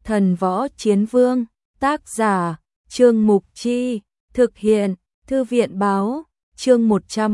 Thần Võ Chiến Vương, tác giả, Trương Mục Chi, thực hiện, Thư viện báo, chương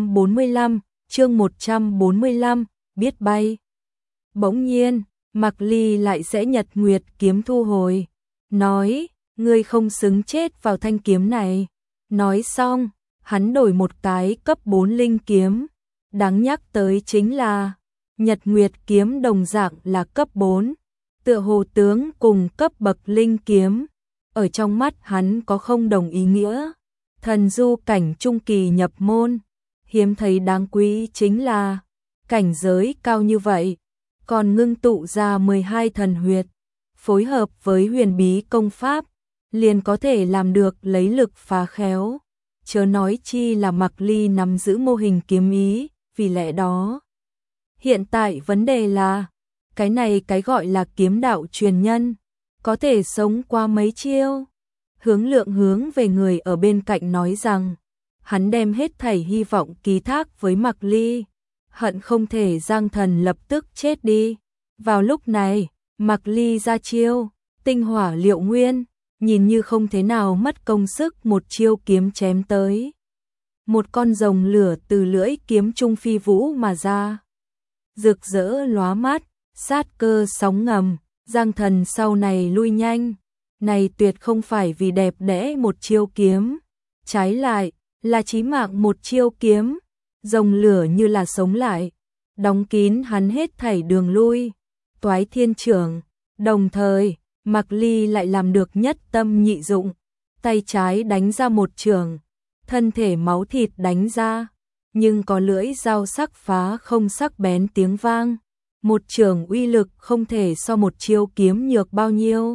145, biết bay. Bỗng nhiên, Mạc Ly lại sẽ Nhật Nguyệt kiếm thu hồi, nói, ngươi không xứng chết vào thanh kiếm này. Nói xong, hắn đổi một cái cấp 4 linh kiếm, đáng nhắc tới chính là Nhật Nguyệt kiếm đồng dạng là cấp 4, tựa hồ tướng cùng cấp bậc linh kiếm, ở trong mắt hắn có không đồng ý nghĩa. Thần du cảnh trung kỳ nhập môn, hiếm thấy đáng quý chính là cảnh giới cao như vậy, còn ngưng tụ ra 12 thần huyệt, phối hợp với huyền bí công pháp, liền có thể làm được lấy lực phá khéo, chớ nói chi là Mạc Ly nắm giữ mô hình kiếm ý, vì lẽ đó. Hiện tại vấn đề là, cái này cái gọi là kiếm đạo truyền nhân, có thể sống qua mấy chiêu. Hướng Lượng hướng về người ở bên cạnh nói rằng, hắn đem hết thảy hy vọng ký thác với Mạc Ly, hận không thể Giang Thần lập tức chết đi. Vào lúc này, Mạc Ly ra chiêu, tinh hỏa liệu nguyên, nhìn như không thế nào mất công sức một chiêu kiếm chém tới. Một con rồng lửa từ lưỡi kiếm trung phi vũ mà ra, rực rỡ lóa mắt, sát cơ sóng ngầm. Giang Thần sau này lui nhanh, này tuyệt không phải vì đẹp đẽ một chiêu kiếm, trái lại là chí mạng một chiêu kiếm, rồng lửa như là sống lại, đóng kín hắn hết thảy đường lui. Toái Thiên Chưởng, đồng thời, Mạc Ly lại làm được nhất tâm nhị dụng, tay trái đánh ra một chưởng, thân thể máu thịt đánh ra, nhưng có lưỡi dao sắc phá không sắc bén tiếng vang, một chưởng uy lực không thể so một chiêu kiếm nhược bao nhiêu.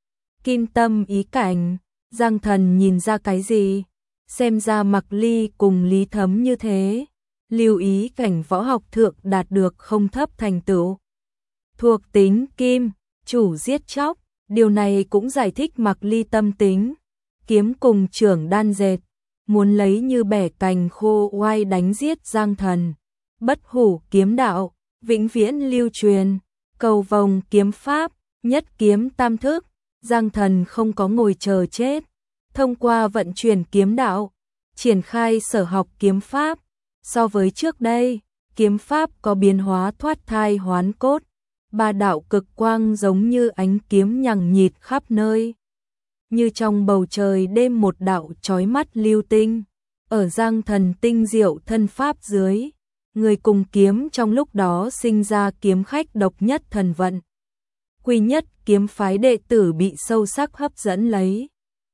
Kim tâm ý cảnh, Giang Thần nhìn ra cái gì? Xem ra Mạc Ly cùng Lý Thấm như thế, lưu ý cảnh võ học thượng đạt được không thấp thành tựu. Thuộc tính kim, chủ giết chóc, điều này cũng giải thích Mạc Ly tâm tính. Kiếm cùng chưởng đan dệt, muốn lấy như bẻ cành khô oai đánh giết Giang Thần. Bất hủ kiếm đạo, vĩnh viễn lưu truyền, cầu vồng kiếm pháp, nhất kiếm tam thức. Giang Thần không có ngồi chờ chết, thông qua vận chuyển kiếm đạo, triển khai sở học kiếm pháp. So với trước đây, kiếm pháp có biến hóa thoát thai hoán cốt, ba đạo cực quang giống như ánh kiếm nhằng nhịt khắp nơi. Như trong bầu trời đêm một đạo chói mắt lưu tinh, ở Giang Thần tinh diệu thân pháp dưới, người cùng kiếm trong lúc đó sinh ra kiếm khách độc nhất thần vận. Quy nhất kiếm phái đệ tử bị sâu sắc hấp dẫn lấy.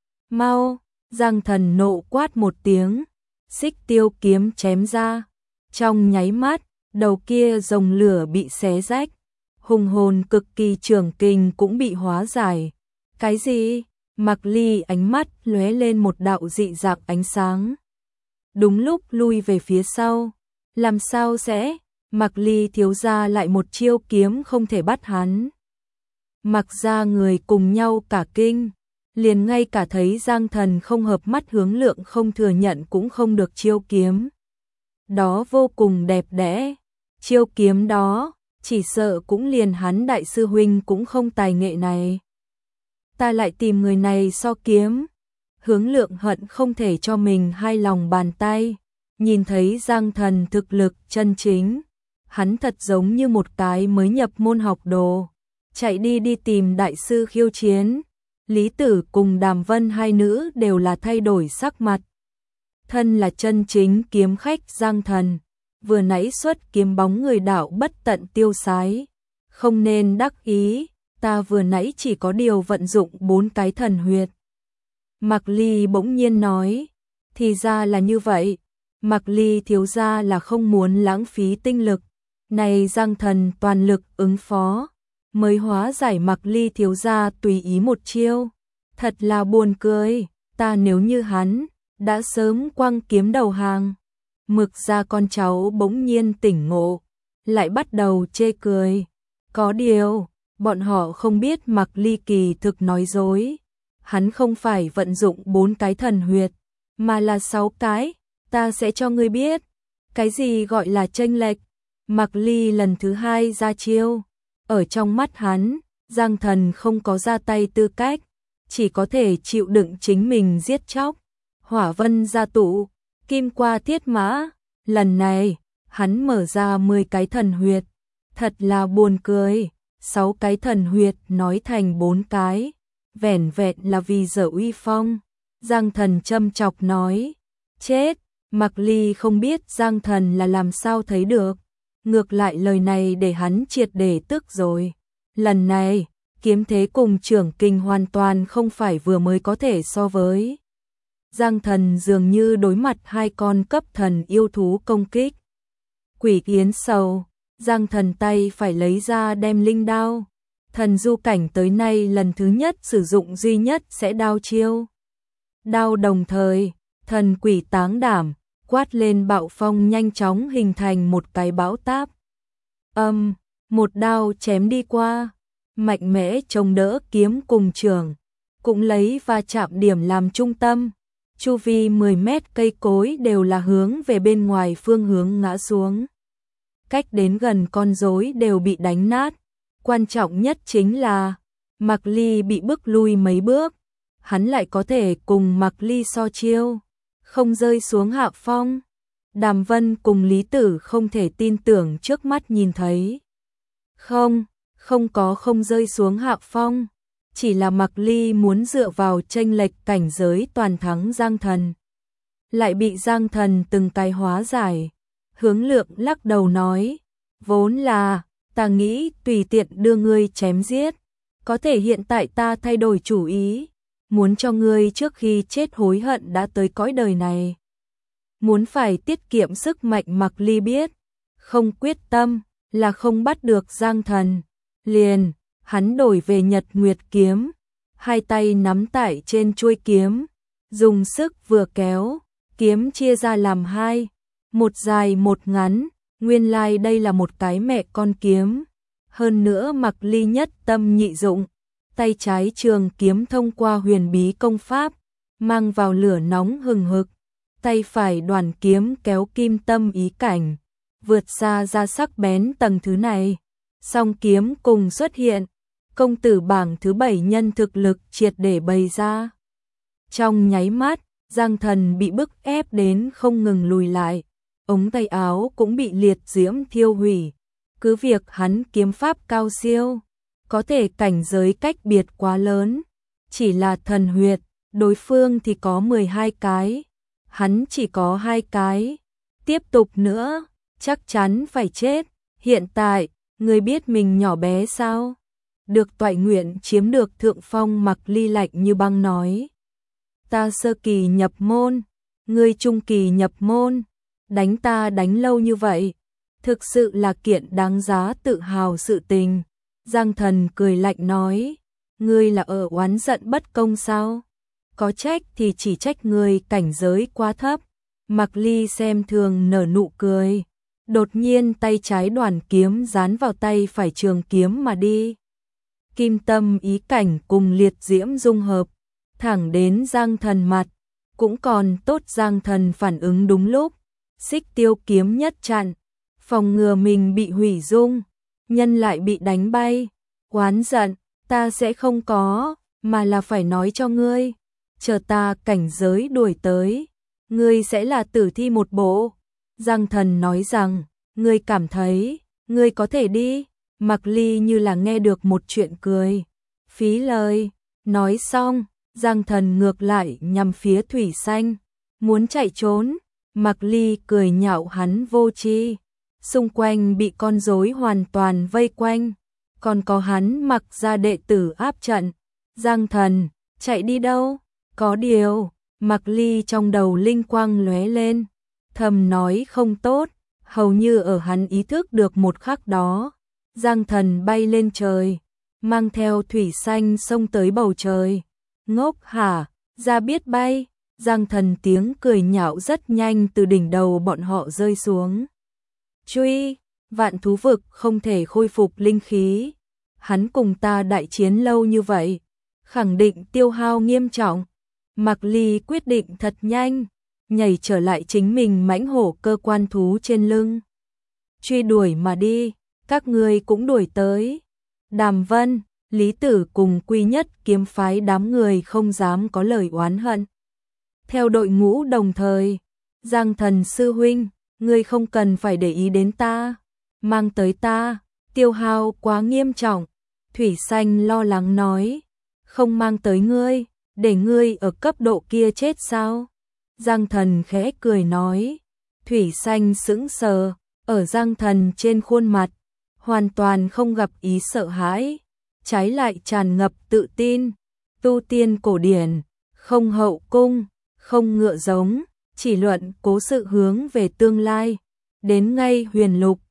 Mau, Giang Thần nộ quát một tiếng, xích tiêu kiếm chém ra. Trong nháy mắt, đầu kia rồng lửa bị xé rách, hùng hồn cực kỳ trường kình cũng bị hóa giải. Cái gì? Mạc Ly ánh mắt lóe lên một đạo dị dạng ánh sáng. Đúng lúc lui về phía sau. Làm sao sẽ? Mạc Ly thiếu gia lại một chiêu kiếm không thể bắt hắn. Mặc ra người cùng nhau cả kinh, liền ngay cả thấy Giang Thần không hợp mắt Hướng Lượng không thừa nhận cũng không được chiêu kiếm. Đó vô cùng đẹp đẽ, chiêu kiếm đó, chỉ sợ cũng liền hắn đại sư huynh cũng không tài nghệ này. Ta lại tìm người này so kiếm. Hướng Lượng hận không thể cho mình hai lòng bàn tay, nhìn thấy Giang Thần thực lực chân chính, hắn thật giống như một cái mới nhập môn học đồ. Chạy đi tìm đại sư khiêu chiến. Lý Tử cùng Đàm Vân hai nữ đều là thay đổi sắc mặt. Thân là chân chính kiếm khách Giang Thần, vừa nãy xuất kiếm bóng người đạo bất tận tiêu sái. Không nên đắc ý, ta vừa nãy chỉ có điều vận dụng 4 cái thần huyệt. Mạc Ly bỗng nhiên nói, thì ra là như vậy. Mạc Ly thiếu gia là không muốn lãng phí tinh lực. Này Giang Thần toàn lực ứng phó, mới hóa giải Mạc Ly thiếu gia tùy ý một chiêu. Thật là buồn cười, ta nếu như hắn, đã sớm quăng kiếm đầu hàng. Mực ra con cháu bỗng nhiên tỉnh ngộ, lại bắt đầu chê cười. Có điều, bọn họ không biết Mạc Ly kỳ thực nói dối. Hắn không phải vận dụng 4 cái thần huyệt, mà là 6 cái, ta sẽ cho ngươi biết. Cái gì gọi là chênh lệch? Mạc Ly lần thứ 2 ra chiêu. Ở trong mắt hắn, Giang Thần không có ra tay tư cách, chỉ có thể chịu đựng chính mình giết chóc. Hỏa vân gia tụ, kim qua thiết mã, lần này, hắn mở ra 10 cái thần huyệt. Thật là buồn cười, 6 cái thần huyệt nói thành 4 cái, vẻn vẹn là vì giở uy phong. Giang Thần châm chọc nói, chết, Mạc Ly không biết Giang Thần là làm sao thấy được. Ngược lại lời này để hắn triệt để tức rồi. Lần này, kiếm thế cùng trưởng kinh hoàn toàn không phải vừa mới có thể so với. Giang Thần dường như đối mặt 2 con cấp thần yêu thú công kích. Quỷ yến sầu, Giang Thần tay phải lấy ra đem linh đao. Thần du cảnh tới nay lần thứ nhất sử dụng duy nhất sẽ đao chiêu. Đao đồng thời, thần quỷ táng đảm, quát lên bạo phong nhanh chóng hình thành một cái bão táp. Một đao chém đi qua, mạnh mẽ chống đỡ kiếm cùng trường, cũng lấy va chạm điểm làm trung tâm. Chu vi 10 mét cây cối đều là hướng về bên ngoài phương hướng ngã xuống. Cách đến gần con rối đều bị đánh nát. Quan trọng nhất chính là Mạc Ly bị bức lui mấy bước, hắn lại có thể cùng Mạc Ly so chiêu, không rơi xuống hạ phong. Đàm Vân cùng Lý Tử không thể tin tưởng trước mắt nhìn thấy. Không có không rơi xuống hạ phong, chỉ là Mạc Ly muốn dựa vào chênh lệch cảnh giới toàn thắng Giang Thần. Lại bị Giang Thần từng cái hóa giải. Hướng Lượng lắc đầu nói, vốn là ta nghĩ tùy tiện đưa ngươi chém giết, có thể hiện tại ta thay đổi chủ ý, muốn cho ngươi trước khi chết hối hận đã tới cõi đời này. Muốn phải tiết kiệm sức mạnh. Mạc Ly biết, không quyết tâm là không bắt được Giang Thần. Liền, hắn đổi về Nhật Nguyệt kiếm, 2 tay nắm tại trên chuôi kiếm, dùng sức vừa kéo, kiếm chia ra làm 2, một dài một ngắn. Nguyên lai đây là một cái mẹ con kiếm. Hơn nữa Mạc Ly nhất tâm nhị dụng, tay trái trường kiếm thông qua huyền bí công pháp, mang vào lửa nóng hừng hực, tay phải đoàn kiếm kéo kim tâm ý cảnh, vượt xa ra sắc bén tầng thứ này. Song kiếm cùng xuất hiện, công tử bảng thứ 7 nhân thực lực triệt để bày ra. Trong nháy mắt, Giang Thần bị bức ép đến không ngừng lùi lại. Ống tay áo cũng bị liệt diễm thiêu hủy. Cứ việc hắn kiếm pháp cao siêu, có thể cảnh giới cách biệt quá lớn. Chỉ là thần huyệt, đối phương thì có 12 cái, hắn chỉ có 2 cái. Tiếp tục nữa, chắc chắn phải chết. Hiện tại, ngươi biết mình nhỏ bé sao? Được toại nguyện chiếm được thượng phong. Mạc Ly lạnh như băng nói. Ta sơ kỳ nhập môn, ngươi trung kỳ nhập môn. Đánh ta đánh lâu như vậy, thực sự là kiện đáng giá tự hào sự tình. Giang Thần cười lạnh nói, ngươi là ở oán giận bất công sao? Có trách thì chỉ trách ngươi cảnh giới quá thấp. Mạc Ly xem thường nở nụ cười, đột nhiên tay trái đoàn kiếm dán vào tay phải trường kiếm mà đi. Kim tâm ý cảnh cùng liệt diễm dung hợp, thẳng đến Giang Thần mặt. Cũng còn tốt Giang Thần phản ứng đúng lúc. Xích tiêu kiếm nhất chặn, phòng ngừa mình bị hủy dung, nhân lại bị đánh bay. Oán giận, ta sẽ không có, mà là phải nói cho ngươi, chờ ta cảnh giới đuổi tới, ngươi sẽ là tử thi một bộ. Giang Thần nói rằng, ngươi cảm thấy, ngươi có thể đi. Mạc Ly như là nghe được một chuyện cười, phí lời. Nói xong, Giang Thần ngược lại nhằm phía thủy xanh, muốn chạy trốn. Mạc Ly cười nhạo hắn vô tri, xung quanh bị con rối hoàn toàn vây quanh, còn có hắn mặc ra đệ tử áp trận. Giang Thần, chạy đi đâu? Có điều, Mạc Ly trong đầu linh quang lóe lên, thầm nói không tốt, hầu như ở hắn ý thức được một khắc đó, Giang Thần bay lên trời, mang theo thủy xanh xông tới bầu trời. Ngốc hả, ra biết bay. Giang Thần tiếng cười nhạo rất nhanh từ đỉnh đầu bọn họ rơi xuống. Truy, vạn thú vực không thể khôi phục linh khí. Hắn cùng ta đại chiến lâu như vậy, khẳng định tiêu hao nghiêm trọng. Mạc Ly quyết định thật nhanh, nhảy trở lại chính mình mãnh hổ cơ quan thú trên lưng. Truy đuổi mà đi, các ngươi cũng đuổi tới. Đàm Vân, Lý Tử cùng Quy Nhất kiếm phái đám người không dám có lời oán hận. Theo đội ngũ đồng thời, Giang Thần sư huynh, ngươi không cần phải để ý đến ta, mang tới ta, tiêu hao quá nghiêm trọng. Thủy Xanh lo lắng nói, không mang tới ngươi, để ngươi ở cấp độ kia chết sao? Giang Thần khẽ cười nói. Thủy Xanh sững sờ, ở Giang Thần trên khuôn mặt, hoàn toàn không gặp ý sợ hãi, trái lại tràn ngập tự tin. Tu tiên cổ điển, không hậu cung, không ngựa giống, chỉ luận cố sự hướng về tương lai. Đến ngay huyền lục,